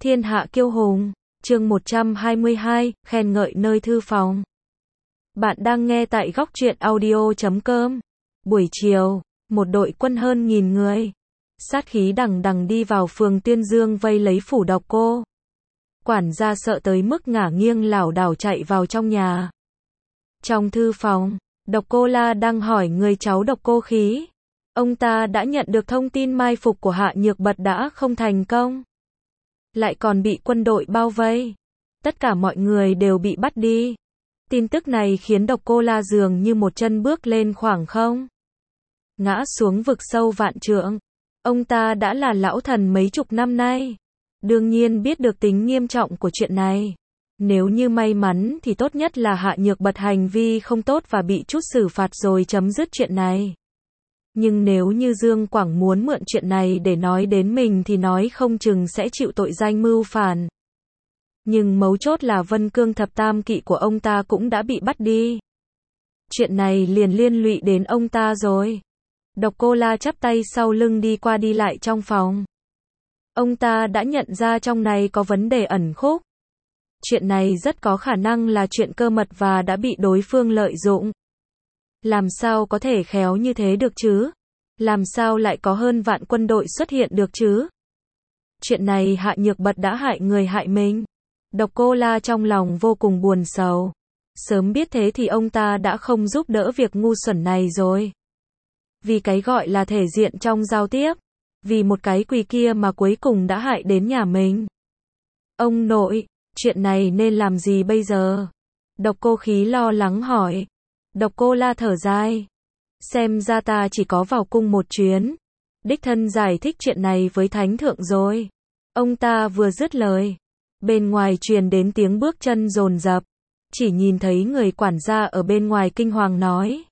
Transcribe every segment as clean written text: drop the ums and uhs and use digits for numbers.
Thiên hạ kiêu hùng, chương 122, khen ngợi nơi thư phòng. Bạn đang nghe tại góc truyện audio.com. Buổi chiều, một đội quân hơn 1000 người, sát khí đằng đằng đi vào phường Tuyên Dương vây lấy phủ Độc Cô. Quản gia sợ tới mức ngả nghiêng lảo đảo chạy vào trong nhà. Trong thư phòng, Độc Cô La đang hỏi người cháu Độc Cô Khí. Ông ta đã nhận được thông tin mai phục của Hạ Nhược Bật đã không thành công, lại còn bị quân đội bao vây. Tất cả mọi người đều bị bắt đi. Tin tức này khiến Độc Cô La dường như một chân bước lên khoảng không, ngã xuống vực sâu vạn trượng. Ông ta đã là lão thần mấy chục năm nay, đương nhiên biết được tính nghiêm trọng của chuyện này. Nếu như may mắn thì tốt nhất là Hạ Nhược Bật hành vi không tốt và bị chút xử phạt rồi chấm dứt chuyện này. Nhưng nếu như Dương Quảng muốn mượn chuyện này để nói đến mình thì nói không chừng sẽ chịu tội danh mưu phản. Nhưng mấu chốt là Vân Cương thập tam kỵ của ông ta cũng đã bị bắt đi. Chuyện này liền liên lụy đến ông ta rồi. Độc Cô La chắp tay sau lưng đi qua đi lại trong phòng. Ông ta đã nhận ra trong này có vấn đề ẩn khúc. Chuyện này rất có khả năng là chuyện cơ mật và đã bị đối phương lợi dụng. Làm sao có thể khéo như thế được chứ? Làm sao lại có hơn vạn quân đội xuất hiện được chứ? Chuyện này Hạ Nhược Bật đã hại người hại mình. Độc Cô La trong lòng vô cùng buồn sầu. Sớm biết thế thì ông ta đã không giúp đỡ việc ngu xuẩn này rồi. Vì cái gọi là thể diện trong giao tiếp, vì một cái quỳ kia mà cuối cùng đã hại đến nhà mình. Ông nội, chuyện này nên làm gì bây giờ? Độc Cô Khí lo lắng hỏi. Độc Cô La thở dài. Xem ra ta chỉ có vào cung một chuyến, đích thân giải thích chuyện này với thánh thượng rồi. Ông ta vừa dứt lời, bên ngoài truyền đến tiếng bước chân dồn dập. Chỉ nhìn thấy người quản gia ở bên ngoài kinh hoàng nói: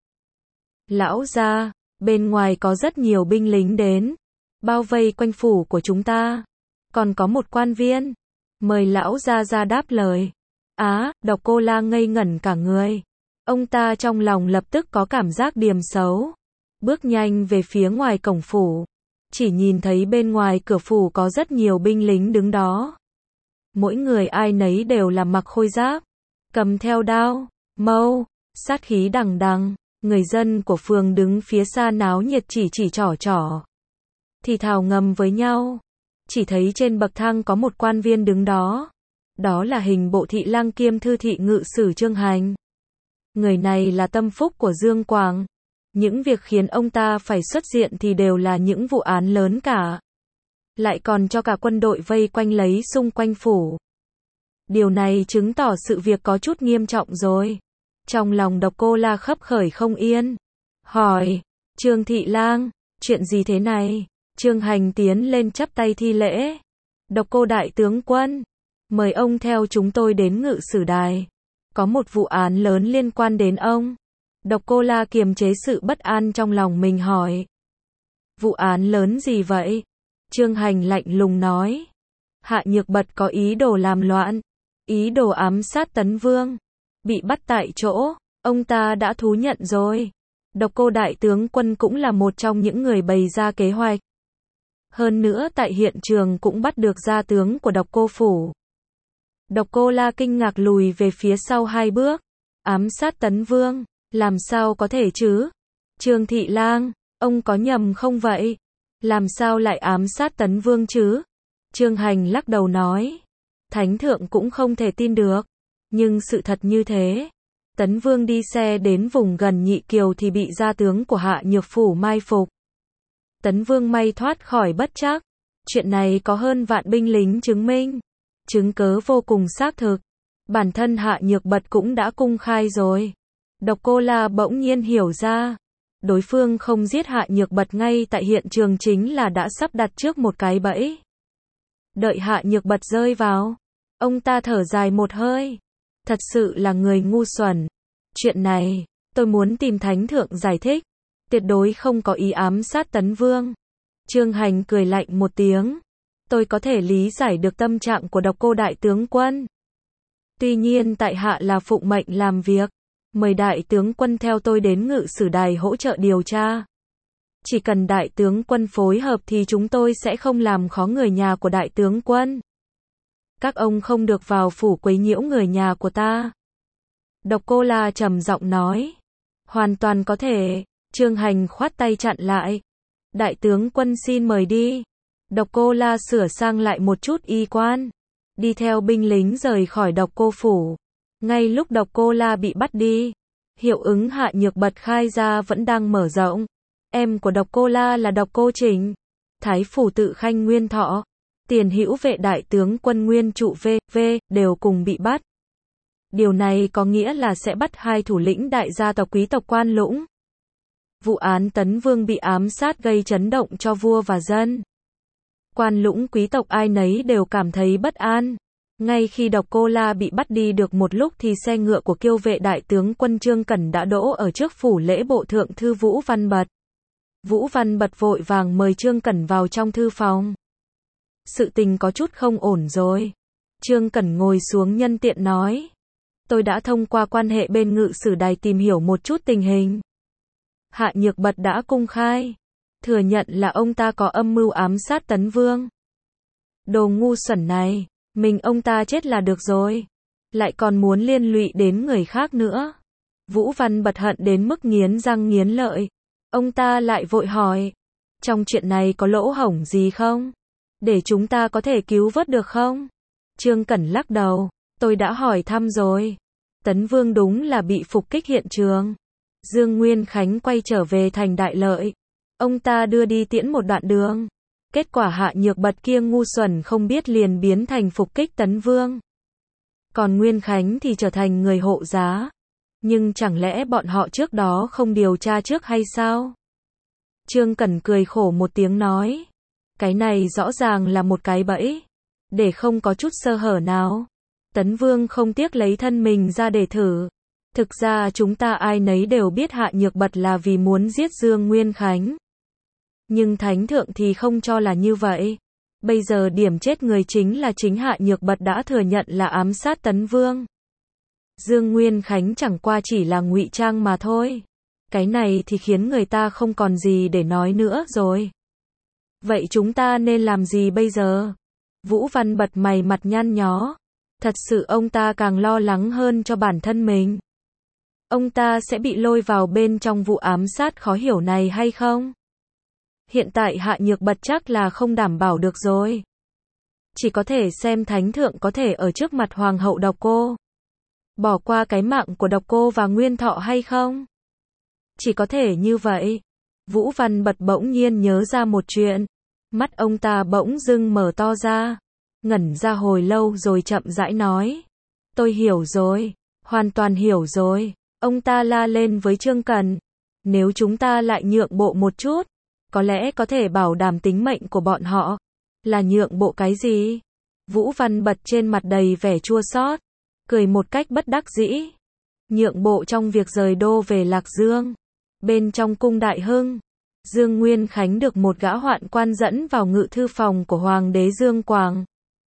Lão gia, bên ngoài có rất nhiều binh lính đến, bao vây quanh phủ của chúng ta. Còn có một quan viên, mời lão gia ra đáp lời. Độc Cô La ngây ngẩn cả người. Ông ta trong lòng lập tức có cảm giác điềm xấu. Bước nhanh về phía ngoài cổng phủ. Chỉ nhìn thấy bên ngoài cửa phủ có rất nhiều binh lính đứng đó. Mỗi người ai nấy đều là mặc khôi giáp, cầm theo đao, mâu, sát khí đằng đằng. Người dân của phường đứng phía xa náo nhiệt chỉ trỏ. Thì thào ngầm với nhau. Chỉ thấy trên bậc thang có một quan viên đứng đó. Đó là hình bộ thị lang kiêm thư thị ngự sử Trương Hành. Người này là tâm phúc của Dương Quảng. Những việc khiến ông ta phải xuất diện thì đều là những vụ án lớn cả. Lại còn cho cả quân đội vây quanh lấy xung quanh phủ. Điều này chứng tỏ sự việc có chút nghiêm trọng rồi. Trong lòng Độc Cô La khấp khởi không yên. Hỏi, Trương thị lang, chuyện gì thế này? Trương Hành tiến lên chắp tay thi lễ. Độc Cô đại tướng quân, mời ông theo chúng tôi đến ngự sử đài. Có một vụ án lớn liên quan đến ông. Độc Cô La kiềm chế sự bất an trong lòng mình hỏi. Vụ án lớn gì vậy? Trương Hành lạnh lùng nói. Hạ Nhược Bật có ý đồ làm loạn, ý đồ ám sát Tấn Vương. Bị bắt tại chỗ, ông ta đã thú nhận rồi. Độc Cô đại tướng quân cũng là một trong những người bày ra kế hoạch. Hơn nữa tại hiện trường cũng bắt được gia tướng của Độc Cô phủ. Độc Cô La kinh ngạc lùi về phía sau 2 bước. Ám sát Tấn Vương, làm sao có thể chứ? Trương thị lang, ông có nhầm không vậy? Làm sao lại ám sát Tấn Vương chứ? Trương Hành lắc đầu nói. Thánh thượng cũng không thể tin được. Nhưng sự thật như thế. Tấn Vương đi xe đến vùng gần Nhị Kiều thì bị gia tướng của Hạ Nhược phủ mai phục. Tấn Vương may thoát khỏi bất trắc. Chuyện này có hơn vạn binh lính chứng minh. Chứng cớ vô cùng xác thực. Bản thân Hạ Nhược Bật cũng đã cung khai rồi. Độc Cô La bỗng nhiên hiểu ra. Đối phương không giết Hạ Nhược Bật ngay tại hiện trường chính là đã sắp đặt trước một cái bẫy. Đợi Hạ Nhược Bật rơi vào, ông ta thở dài một hơi. Thật sự là người ngu xuẩn. Chuyện này, tôi muốn tìm thánh thượng giải thích. Tuyệt đối không có ý ám sát Tấn Vương. Trương Hành cười lạnh một tiếng. Tôi có thể lý giải được tâm trạng của Độc Cô đại tướng quân. Tuy nhiên tại hạ là phụng mệnh làm việc. Mời đại tướng quân theo tôi đến ngự sử đài hỗ trợ điều tra. Chỉ cần đại tướng quân phối hợp thì chúng tôi sẽ không làm khó người nhà của đại tướng quân. Các ông không được vào phủ quấy nhiễu người nhà của ta. Độc Cô La trầm giọng nói. Hoàn toàn có thể. Trương Hành khoát tay chặn lại. Đại tướng quân xin mời đi. Độc Cô La sửa sang lại một chút y quan, đi theo binh lính rời khỏi Độc Cô phủ. Ngay lúc Độc Cô La bị bắt đi, hiệu ứng Hạ Nhược Bật khai ra vẫn đang mở rộng. Em của Độc Cô La là Độc Cô Trình, Thái phủ tự khanh Nguyên Thọ, tiền hữu vệ đại tướng quân Nguyên Trụ v.v. đều cùng bị bắt. Điều này có nghĩa là sẽ bắt hai thủ lĩnh đại gia tộc quý tộc Quan Lũng. Vụ án Tấn Vương bị ám sát gây chấn động cho vua và dân. Quan Lũng quý tộc ai nấy đều cảm thấy bất an. Ngay khi Độc Cô La bị bắt đi được một lúc thì xe ngựa của Kiêu vệ đại tướng quân Trương Cẩn đã đỗ ở trước phủ lễ bộ thượng thư Vũ Văn Bật. Vũ Văn Bật vội vàng mời Trương Cẩn vào trong thư phòng. Sự tình có chút không ổn rồi. Trương Cẩn ngồi xuống nhân tiện nói. Tôi đã thông qua quan hệ bên ngự sử đài tìm hiểu một chút tình hình. Hạ Nhược Bật đã công khai thừa nhận là ông ta có âm mưu ám sát Tấn Vương. Đồ ngu xuẩn này, mình ông ta chết là được rồi, lại còn muốn liên lụy đến người khác nữa. Vũ Văn Bật hận đến mức nghiến răng nghiến lợi. Ông ta lại vội hỏi, trong chuyện này có lỗ hổng gì không? Để chúng ta có thể cứu vớt được không? Trương Cẩn lắc đầu, tôi đã hỏi thăm rồi. Tấn Vương đúng là bị phục kích hiện trường. Dương Nguyên Khánh quay trở về thành Đại Lợi. Ông ta đưa đi tiễn một đoạn đường. Kết quả Hạ Nhược Bật kia ngu xuẩn không biết liền biến thành phục kích Tấn Vương. Còn Nguyên Khánh thì trở thành người hộ giá. Nhưng chẳng lẽ bọn họ trước đó không điều tra trước hay sao? Trương Cẩn cười khổ một tiếng nói. Cái này rõ ràng là một cái bẫy. Để không có chút sơ hở nào. Tấn Vương không tiếc lấy thân mình ra để thử. Thực ra chúng ta ai nấy đều biết Hạ Nhược Bật là vì muốn giết Dương Nguyên Khánh. Nhưng Thánh Thượng thì không cho là như vậy. Bây giờ điểm chết người chính là chính Hạ Nhược Bật đã thừa nhận là ám sát Tấn Vương. Dương Nguyên Khánh chẳng qua chỉ là ngụy trang mà thôi. Cái này thì khiến người ta không còn gì để nói nữa rồi. Vậy chúng ta nên làm gì bây giờ? Vũ Văn Bật mày mặt nhăn nhó. Thật sự ông ta càng lo lắng hơn cho bản thân mình. Ông ta sẽ bị lôi vào bên trong vụ ám sát khó hiểu này hay không? Hiện tại Hạ Nhược Bật chắc là không đảm bảo được rồi. Chỉ có thể xem Thánh Thượng có thể ở trước mặt Hoàng hậu Độc Cô bỏ qua cái mạng của Độc Cô và Nguyên Thọ hay không? Chỉ có thể như vậy. Vũ Văn Bật bỗng nhiên nhớ ra một chuyện. Mắt ông ta bỗng dưng mở to ra. Ngẩn ra hồi lâu rồi chậm rãi nói. Tôi hiểu rồi. Hoàn toàn hiểu rồi. Ông ta la lên với Trương Cẩn. Nếu chúng ta lại nhượng bộ một chút, có lẽ có thể bảo đảm tính mệnh của bọn họ. Là nhượng bộ cái gì? Vũ Văn Bật trên mặt đầy vẻ chua xót, cười một cách bất đắc dĩ. Nhượng bộ trong việc rời đô về Lạc Dương. Bên trong cung Đại Hưng, Dương Nguyên Khánh được một gã hoạn quan dẫn vào ngự thư phòng của Hoàng đế Dương Quảng.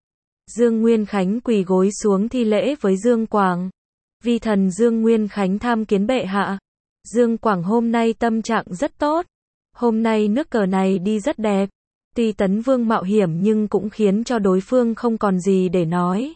Dương Nguyên Khánh quỳ gối xuống thi lễ với Dương Quảng. Vi thần Dương Nguyên Khánh tham kiến bệ hạ. Dương Quảng hôm nay tâm trạng rất tốt. Hôm nay nước cờ này đi rất đẹp. Tuy Tấn Vương mạo hiểm nhưng cũng khiến cho đối phương không còn gì để nói.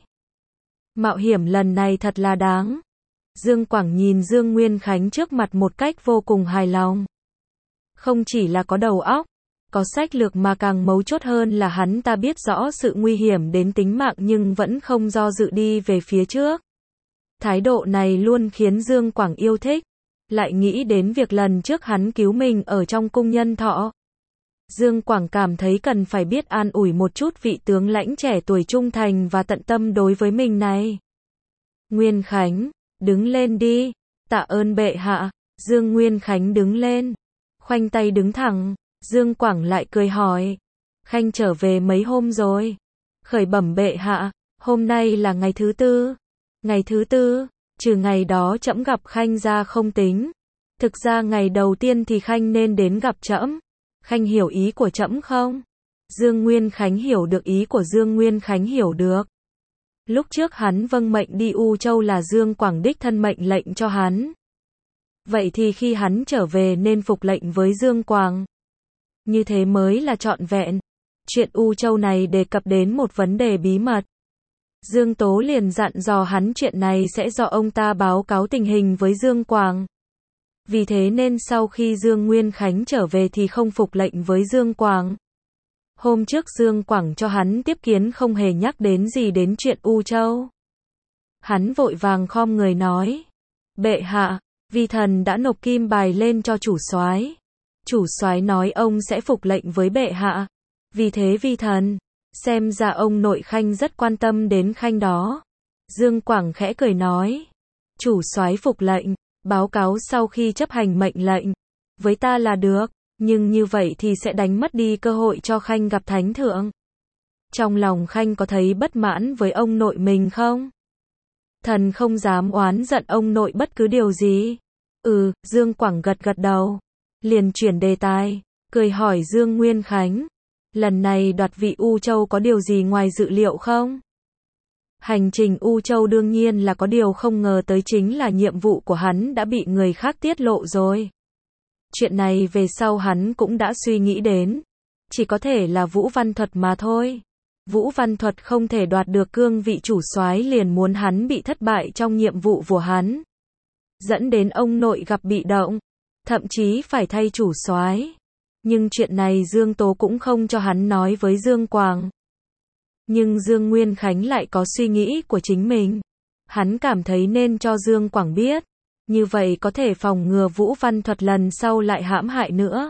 Mạo hiểm lần này thật là đáng. Dương Quảng nhìn Dương Nguyên Khánh trước mặt một cách vô cùng hài lòng. Không chỉ là có đầu óc, có sách lược mà càng mấu chốt hơn là hắn ta biết rõ sự nguy hiểm đến tính mạng nhưng vẫn không do dự đi về phía trước. Thái độ này luôn khiến Dương Quảng yêu thích. Lại nghĩ đến việc lần trước hắn cứu mình ở trong cung Nhân Thọ. Dương Quảng cảm thấy cần phải biết an ủi một chút vị tướng lãnh trẻ tuổi trung thành và tận tâm đối với mình này. Nguyên Khánh, đứng lên đi. Tạ ơn bệ hạ. Dương Nguyên Khánh đứng lên, khoanh tay đứng thẳng. Dương Quảng lại cười hỏi. Khanh trở về mấy hôm rồi? Khởi bẩm bệ hạ, hôm nay là ngày thứ tư. Ngày thứ tư? Trừ ngày đó trẫm gặp Khanh ra không tính. Thực ra ngày đầu tiên thì Khanh nên đến gặp trẫm. Khanh hiểu ý của trẫm không? Dương Nguyên Khánh hiểu được ý của Dương Nguyên Khánh hiểu được. Lúc trước hắn vâng mệnh đi U Châu là Dương Quảng đích thân mệnh lệnh cho hắn. Vậy thì khi hắn trở về nên phục lệnh với Dương Quảng. Như thế mới là trọn vẹn. Chuyện U Châu này đề cập đến một vấn đề bí mật. Dương Tố liền dặn dò hắn chuyện này sẽ do ông ta báo cáo tình hình với Dương Quảng. Vì thế nên sau khi Dương Nguyên Khánh trở về thì không phục lệnh với Dương Quảng. Hôm trước Dương Quảng cho hắn tiếp kiến không hề nhắc đến gì đến chuyện U Châu. Hắn vội vàng khom người nói: "Bệ hạ, vi thần đã nộp kim bài lên cho chủ soái. Chủ soái nói ông sẽ phục lệnh với bệ hạ. Vì thế vi thần, xem ra ông nội Khanh rất quan tâm đến Khanh đó." Dương Quảng khẽ cười nói: "Chủ soái phục lệnh, báo cáo sau khi chấp hành mệnh lệnh với ta là được, nhưng như vậy thì sẽ đánh mất đi cơ hội cho Khanh gặp thánh thượng. Trong lòng Khanh có thấy bất mãn với ông nội mình không?" "Thần không dám oán giận ông nội bất cứ điều gì." Dương Quảng gật gật đầu, liền chuyển đề tài, cười hỏi Dương Nguyên Khánh: "Lần này đoạt vị U Châu có điều gì ngoài dự liệu không?" Hành trình U Châu đương nhiên là có điều không ngờ tới chính là nhiệm vụ của hắn đã bị người khác tiết lộ rồi. Chuyện này về sau hắn cũng đã suy nghĩ đến, chỉ có thể là Vũ Văn Thuật mà thôi. Vũ Văn Thuật không thể đoạt được cương vị chủ soái liền muốn hắn bị thất bại trong nhiệm vụ của hắn, dẫn đến ông nội gặp bị động, thậm chí phải thay chủ soái. Nhưng chuyện này Dương Tố cũng không cho hắn nói với Dương Quảng. Nhưng Dương Nguyên Khánh lại có suy nghĩ của chính mình. Hắn cảm thấy nên cho Dương Quảng biết, như vậy có thể phòng ngừa Vũ Văn Thuật lần sau lại hãm hại nữa.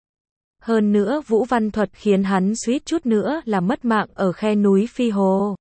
Hơn nữa Vũ Văn Thuật khiến hắn suýt chút nữa là mất mạng ở khe núi Phi Hồ.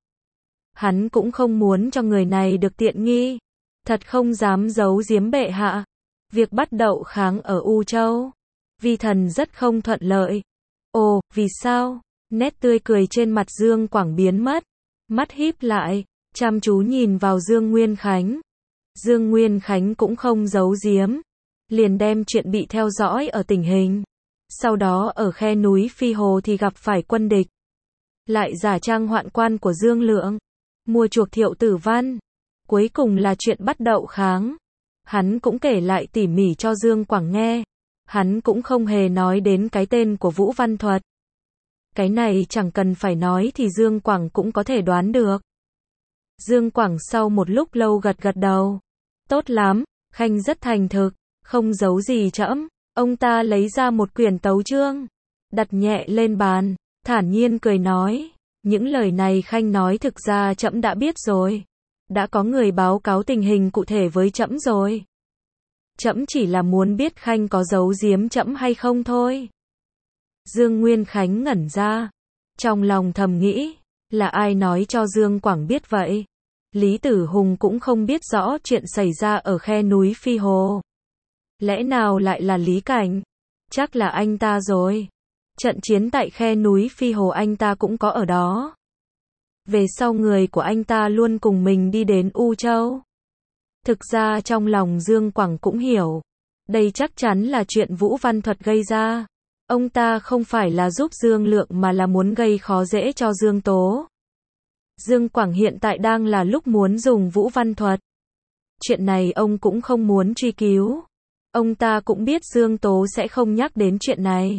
Hắn cũng không muốn cho người này được tiện nghi. Thật không dám giấu giếm bệ hạ. Việc bắt đậu kháng ở U Châu, vi thần rất không thuận lợi. Ồ, vì sao? Nét tươi cười trên mặt Dương Quảng biến mất. Mắt híp lại, chăm chú nhìn vào Dương Nguyên Khánh. Dương Nguyên Khánh cũng không giấu giếm, liền đem chuyện bị theo dõi ở tình hình. Sau đó ở khe núi Phi Hồ thì gặp phải quân địch. Lại giả trang hoạn quan của Dương Lượng, mua chuộc Thiệu Tử Văn. Cuối cùng là chuyện bắt đậu kháng. Hắn cũng kể lại tỉ mỉ cho Dương Quảng nghe. Hắn cũng không hề nói đến cái tên của Vũ Văn Thuật. Cái này chẳng cần phải nói thì Dương Quảng cũng có thể đoán được. Dương Quảng sau một lúc lâu gật gật đầu. Tốt lắm, Khanh rất thành thực, không giấu gì trẫm. Ông ta lấy ra một quyển tấu chương, đặt nhẹ lên bàn, thản nhiên cười nói: "Những lời này Khanh nói thực ra trẫm đã biết rồi. Đã có người báo cáo tình hình cụ thể với trẫm rồi. Trẫm chỉ là muốn biết Khanh có giấu giếm trẫm hay không thôi." Dương Nguyên Khánh ngẩn ra, trong lòng thầm nghĩ, là ai nói cho Dương Quảng biết vậy? Lý Tử Hùng cũng không biết rõ chuyện xảy ra ở khe núi Phi Hồ. Lẽ nào lại là Lý Cảnh? Chắc là anh ta rồi. Trận chiến tại khe núi Phi Hồ anh ta cũng có ở đó. Về sau người của anh ta luôn cùng mình đi đến U Châu. Thực ra trong lòng Dương Quảng cũng hiểu, đây chắc chắn là chuyện Vũ Văn Thuật gây ra. Ông ta không phải là giúp Dương Lượng mà là muốn gây khó dễ cho Dương Tố. Dương Quảng hiện tại đang là lúc muốn dùng Vũ Văn Thuật. Chuyện này ông cũng không muốn truy cứu. Ông ta cũng biết Dương Tố sẽ không nhắc đến chuyện này.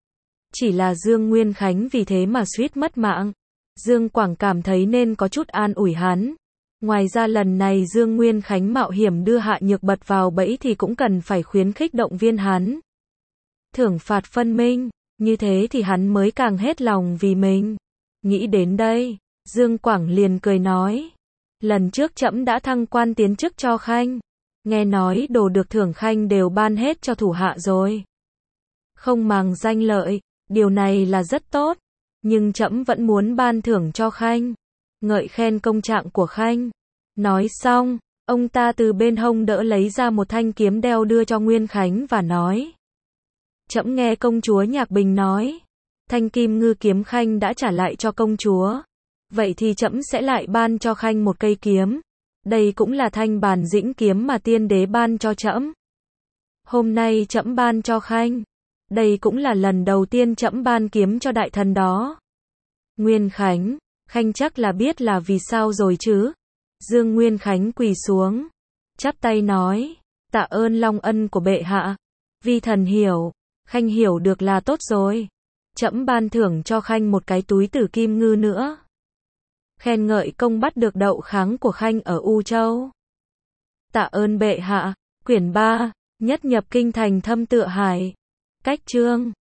Chỉ là Dương Nguyên Khánh vì thế mà suýt mất mạng. Dương Quảng cảm thấy nên có chút an ủi hắn. Ngoài ra lần này Dương Nguyên Khánh mạo hiểm đưa Hạ Nhược Bật vào bẫy thì cũng cần phải khuyến khích động viên hắn. Thưởng phạt phân minh, như thế thì hắn mới càng hết lòng vì mình. Nghĩ đến đây, Dương Quảng liền cười nói: "Lần trước trẫm đã thăng quan tiến chức cho Khanh. Nghe nói đồ được thưởng Khanh đều ban hết cho thủ hạ rồi. Không màng danh lợi, điều này là rất tốt. Nhưng trẫm vẫn muốn ban thưởng cho Khanh. Ngợi khen công trạng của Khanh." Nói xong, ông ta từ bên hông đỡ lấy ra một thanh kiếm đeo đưa cho Nguyên Khánh và nói: "Trẫm nghe công chúa Nhạc Bình nói, thanh kim ngư kiếm Khanh đã trả lại cho công chúa. Vậy thì trẫm sẽ lại ban cho Khanh một cây kiếm. Đây cũng là thanh Bàn Dĩnh kiếm mà tiên đế ban cho trẫm. Hôm nay trẫm ban cho Khanh. Đây cũng là lần đầu tiên trẫm ban kiếm cho đại thần đó." Nguyên Khánh, Khanh chắc là biết là vì sao rồi chứ? Dương Nguyên Khánh quỳ xuống, chắp tay nói: "Tạ ơn long ân của bệ hạ. Vi thần hiểu, Khanh hiểu được là tốt rồi. Trẫm ban thưởng cho Khanh một cái túi tử kim ngư nữa." khen ngợi công bắt được đậu kháng của Khanh ở U Châu. Tạ ơn bệ hạ. Quyển 3, nhất nhập kinh thành thâm tựa hải. Cách chương